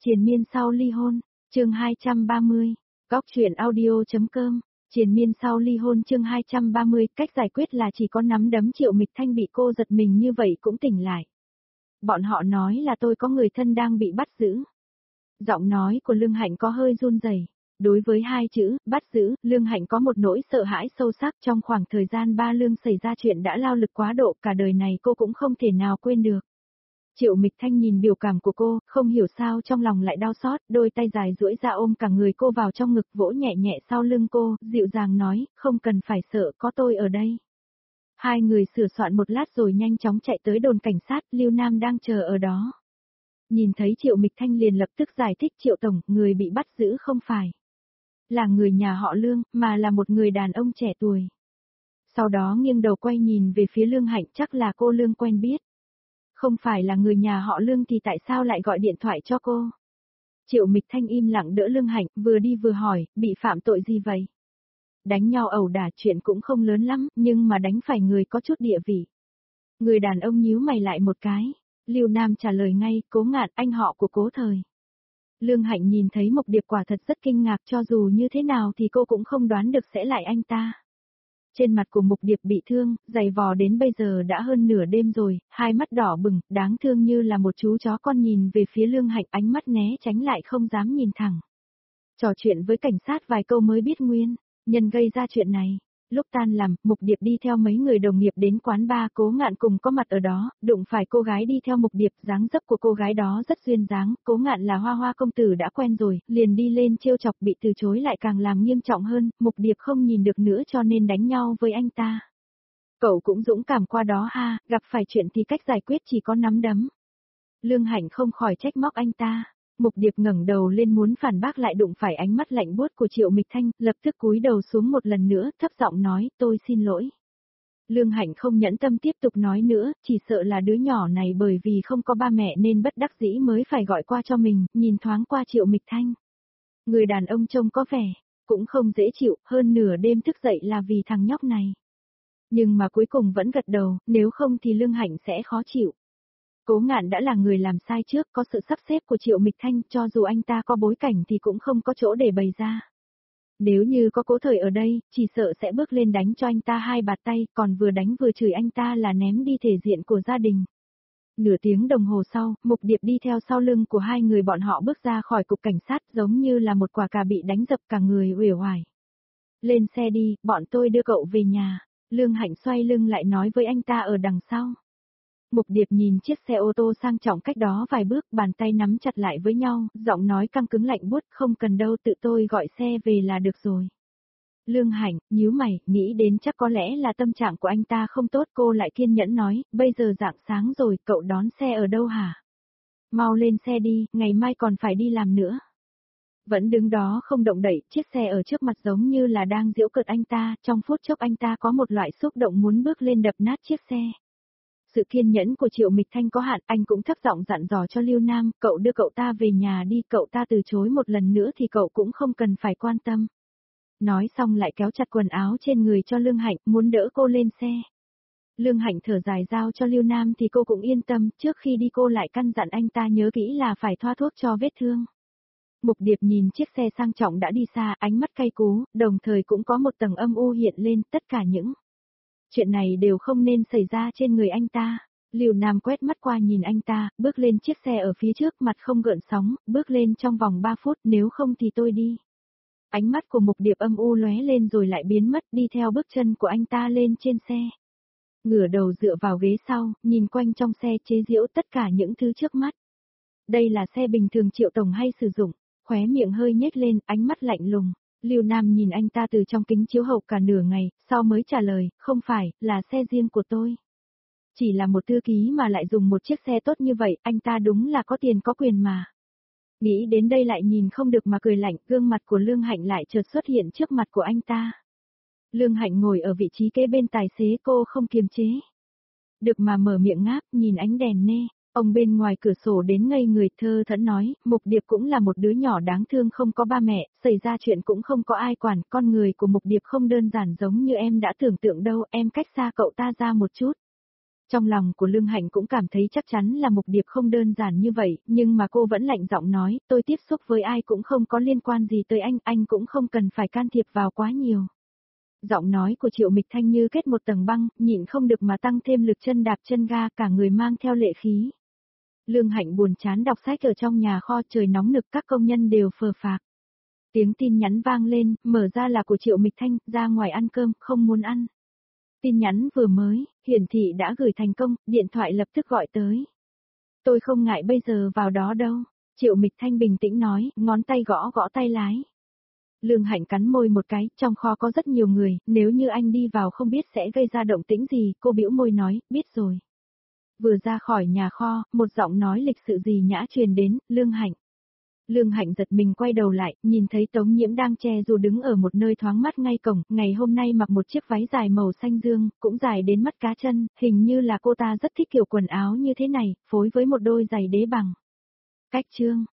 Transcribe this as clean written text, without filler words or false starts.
Triền miên sau ly hôn, chương 230, Góc truyện audio.com, triền miên sau ly hôn chương 230, cách giải quyết là chỉ có nắm đấm. Triệu Mịch Thanh bị cô giật mình như vậy cũng tỉnh lại. Bọn họ nói là tôi có người thân đang bị bắt giữ. Giọng nói của Lương Hạnh có hơi run rẩy. Đối với hai chữ, bắt giữ, Lương Hạnh có một nỗi sợ hãi sâu sắc. Trong khoảng thời gian ba Lương xảy ra chuyện đã lao lực quá độ, cả đời này cô cũng không thể nào quên được. Triệu Mịch Thanh nhìn biểu cảm của cô, không hiểu sao trong lòng lại đau xót, đôi tay dài duỗi ra ôm cả người cô vào trong ngực, vỗ nhẹ nhẹ sau lưng cô, dịu dàng nói, không cần phải sợ, có tôi ở đây. Hai người sửa soạn một lát rồi nhanh chóng chạy tới đồn cảnh sát, Lưu Nam đang chờ ở đó. Nhìn thấy Triệu Mịch Thanh liền lập tức giải thích, Triệu Tổng, người bị bắt giữ không phải là người nhà họ Lương, mà là một người đàn ông trẻ tuổi. Sau đó nghiêng đầu quay nhìn về phía Lương Hạnh, chắc là cô Lương quen biết. Không phải là người nhà họ Lương thì tại sao lại gọi điện thoại cho cô? Triệu Mịch Thanh im lặng đỡ Lương Hạnh, vừa đi vừa hỏi, bị phạm tội gì vậy? Đánh nhau ẩu đả chuyện cũng không lớn lắm, nhưng mà đánh phải người có chút địa vị. Người đàn ông nhíu mày lại một cái. Lưu Nam trả lời ngay, Cố Ngạn, anh họ của Cố Thời. Lương Hạnh nhìn thấy Mộc Điệp quả thật rất kinh ngạc, cho dù như thế nào thì cô cũng không đoán được sẽ lại anh ta. Trên mặt của Mộc Điệp bị thương, giày vò đến bây giờ đã hơn nửa đêm rồi, hai mắt đỏ bừng, đáng thương như là một chú chó con nhìn về phía Lương Hạnh, ánh mắt né tránh lại không dám nhìn thẳng. Trò chuyện với cảnh sát vài câu mới biết nguyên nhân gây ra chuyện này. Lúc tan làm, Mộc Điệp đi theo mấy người đồng nghiệp đến quán bar, Cố Ngạn cùng có mặt ở đó, đụng phải cô gái đi theo Mộc Điệp, dáng dấp của cô gái đó rất duyên dáng, Cố Ngạn là Hoa Hoa công tử đã quen rồi, liền đi lên trêu chọc, bị từ chối lại càng làm nghiêm trọng hơn, Mộc Điệp không nhìn được nữa cho nên đánh nhau với anh ta. Cậu cũng dũng cảm qua đó ha, gặp phải chuyện thì cách giải quyết chỉ có nắm đấm. Lương Hạnh không khỏi trách móc anh ta. Mộc Điệp ngẩng đầu lên muốn phản bác lại đụng phải ánh mắt lạnh buốt của Triệu Mịch Thanh, lập tức cúi đầu xuống một lần nữa, thấp giọng nói, tôi xin lỗi. Lương Hạnh không nhẫn tâm tiếp tục nói nữa, chỉ sợ là đứa nhỏ này bởi vì không có ba mẹ nên bất đắc dĩ mới phải gọi qua cho mình, nhìn thoáng qua Triệu Mịch Thanh. Người đàn ông trông có vẻ cũng không dễ chịu, hơn nửa đêm thức dậy là vì thằng nhóc này. Nhưng mà cuối cùng vẫn gật đầu, nếu không thì Lương Hạnh sẽ khó chịu. Cố Ngạn đã là người làm sai trước, có sự sắp xếp của Triệu Mịch Thanh, cho dù anh ta có bối cảnh thì cũng không có chỗ để bày ra. Nếu như có Cố Thời ở đây, chỉ sợ sẽ bước lên đánh cho anh ta hai bạt tay, còn vừa đánh vừa chửi anh ta là ném đi thể diện của gia đình. Nửa tiếng đồng hồ sau, Mộc Điệp đi theo sau lưng của hai người bọn họ bước ra khỏi cục cảnh sát, giống như là một quả cà bị đánh dập, cả người uể oải. Lên xe đi, bọn tôi đưa cậu về nhà. Lương Hạnh xoay lưng lại nói với anh ta ở đằng sau. Mộc Điệp nhìn chiếc xe ô tô sang trọng cách đó vài bước, bàn tay nắm chặt lại với nhau, giọng nói căng cứng lạnh buốt, không cần đâu, tự tôi gọi xe về là được rồi. Lương Hạnh, nhíu mày, nghĩ đến chắc có lẽ là tâm trạng của anh ta không tốt, cô lại kiên nhẫn nói, bây giờ rạng sáng rồi, cậu đón xe ở đâu hả? Mau lên xe đi, ngày mai còn phải đi làm nữa. Vẫn đứng đó không động đậy, chiếc xe ở trước mặt giống như là đang giễu cợt anh ta, trong phút chốc anh ta có một loại xúc động muốn bước lên đập nát chiếc xe. Sự kiên nhẫn của Triệu Mịch Thanh có hạn, anh cũng thấp giọng dặn dò cho Lưu Nam, cậu đưa cậu ta về nhà đi, cậu ta từ chối một lần nữa thì cậu cũng không cần phải quan tâm. Nói xong lại kéo chặt quần áo trên người cho Lương Hạnh, muốn đỡ cô lên xe. Lương Hạnh thở dài giao cho Lưu Nam thì cô cũng yên tâm, trước khi đi cô lại căn dặn anh ta nhớ kỹ là phải thoa thuốc cho vết thương. Mộc Điệp nhìn chiếc xe sang trọng đã đi xa, ánh mắt cay cú, đồng thời cũng có một tầng âm u hiện lên, tất cả những chuyện này đều không nên xảy ra trên người anh ta. Lưu Nam quét mắt qua nhìn anh ta, bước lên chiếc xe ở phía trước, mặt không gợn sóng, bước lên trong vòng 3 phút, nếu không thì tôi đi. Ánh mắt của Mộc Điệp âm u lóe lên rồi lại biến mất, đi theo bước chân của anh ta lên trên xe. Ngửa đầu dựa vào ghế sau, nhìn quanh trong xe chế giễu tất cả những thứ trước mắt. Đây là xe bình thường Triệu Tổng hay sử dụng, khóe miệng hơi nhếch lên, ánh mắt lạnh lùng. Lưu Nam nhìn anh ta từ trong kính chiếu hậu cả nửa ngày, sau mới trả lời, không phải, là xe riêng của tôi. Chỉ là một thư ký mà lại dùng một chiếc xe tốt như vậy, anh ta đúng là có tiền có quyền mà. Nghĩ đến đây lại nhìn không được mà cười lạnh, gương mặt của Lương Hạnh lại chợt xuất hiện trước mặt của anh ta. Lương Hạnh ngồi ở vị trí kế bên tài xế, cô không kiềm chế được mà mở miệng ngáp, nhìn ánh đèn nê. Ông bên ngoài cửa sổ đến ngây người, thơ thẫn nói, Mộc Điệp cũng là một đứa nhỏ đáng thương không có ba mẹ, xảy ra chuyện cũng không có ai quản, con người của Mộc Điệp không đơn giản giống như em đã tưởng tượng đâu, em cách xa cậu ta ra một chút. Trong lòng của Lương Hạnh cũng cảm thấy chắc chắn là Mục Điệp không đơn giản như vậy, nhưng mà cô vẫn lạnh giọng nói, tôi tiếp xúc với ai cũng không có liên quan gì tới anh cũng không cần phải can thiệp vào quá nhiều. Giọng nói của Triệu Mịch Thanh như kết một tầng băng, nhịn không được mà tăng thêm lực chân đạp chân ga, cả người mang theo lệ khí. Lương Hạnh buồn chán đọc sách ở trong nhà kho, trời nóng nực, các công nhân đều phờ phạc. Tiếng tin nhắn vang lên, mở ra là của Triệu Mịch Thanh, ra ngoài ăn cơm, không muốn ăn. Tin nhắn vừa mới, hiển thị đã gửi thành công, điện thoại lập tức gọi tới. Tôi không ngại bây giờ vào đó đâu, Triệu Mịch Thanh bình tĩnh nói, ngón tay gõ gõ tay lái. Lương Hạnh cắn môi một cái, trong kho có rất nhiều người, nếu như anh đi vào không biết sẽ gây ra động tĩnh gì, cô bĩu môi nói, biết rồi. Vừa ra khỏi nhà kho, một giọng nói lịch sự gì nhã truyền đến, Lương Hạnh. Lương Hạnh giật mình quay đầu lại, nhìn thấy Tống Nhiễm đang che dù đứng ở một nơi thoáng mát ngay cổng, ngày hôm nay mặc một chiếc váy dài màu xanh dương, cũng dài đến mắt cá chân, hình như là cô ta rất thích kiểu quần áo như thế này, phối với một đôi giày đế bằng. Cách chương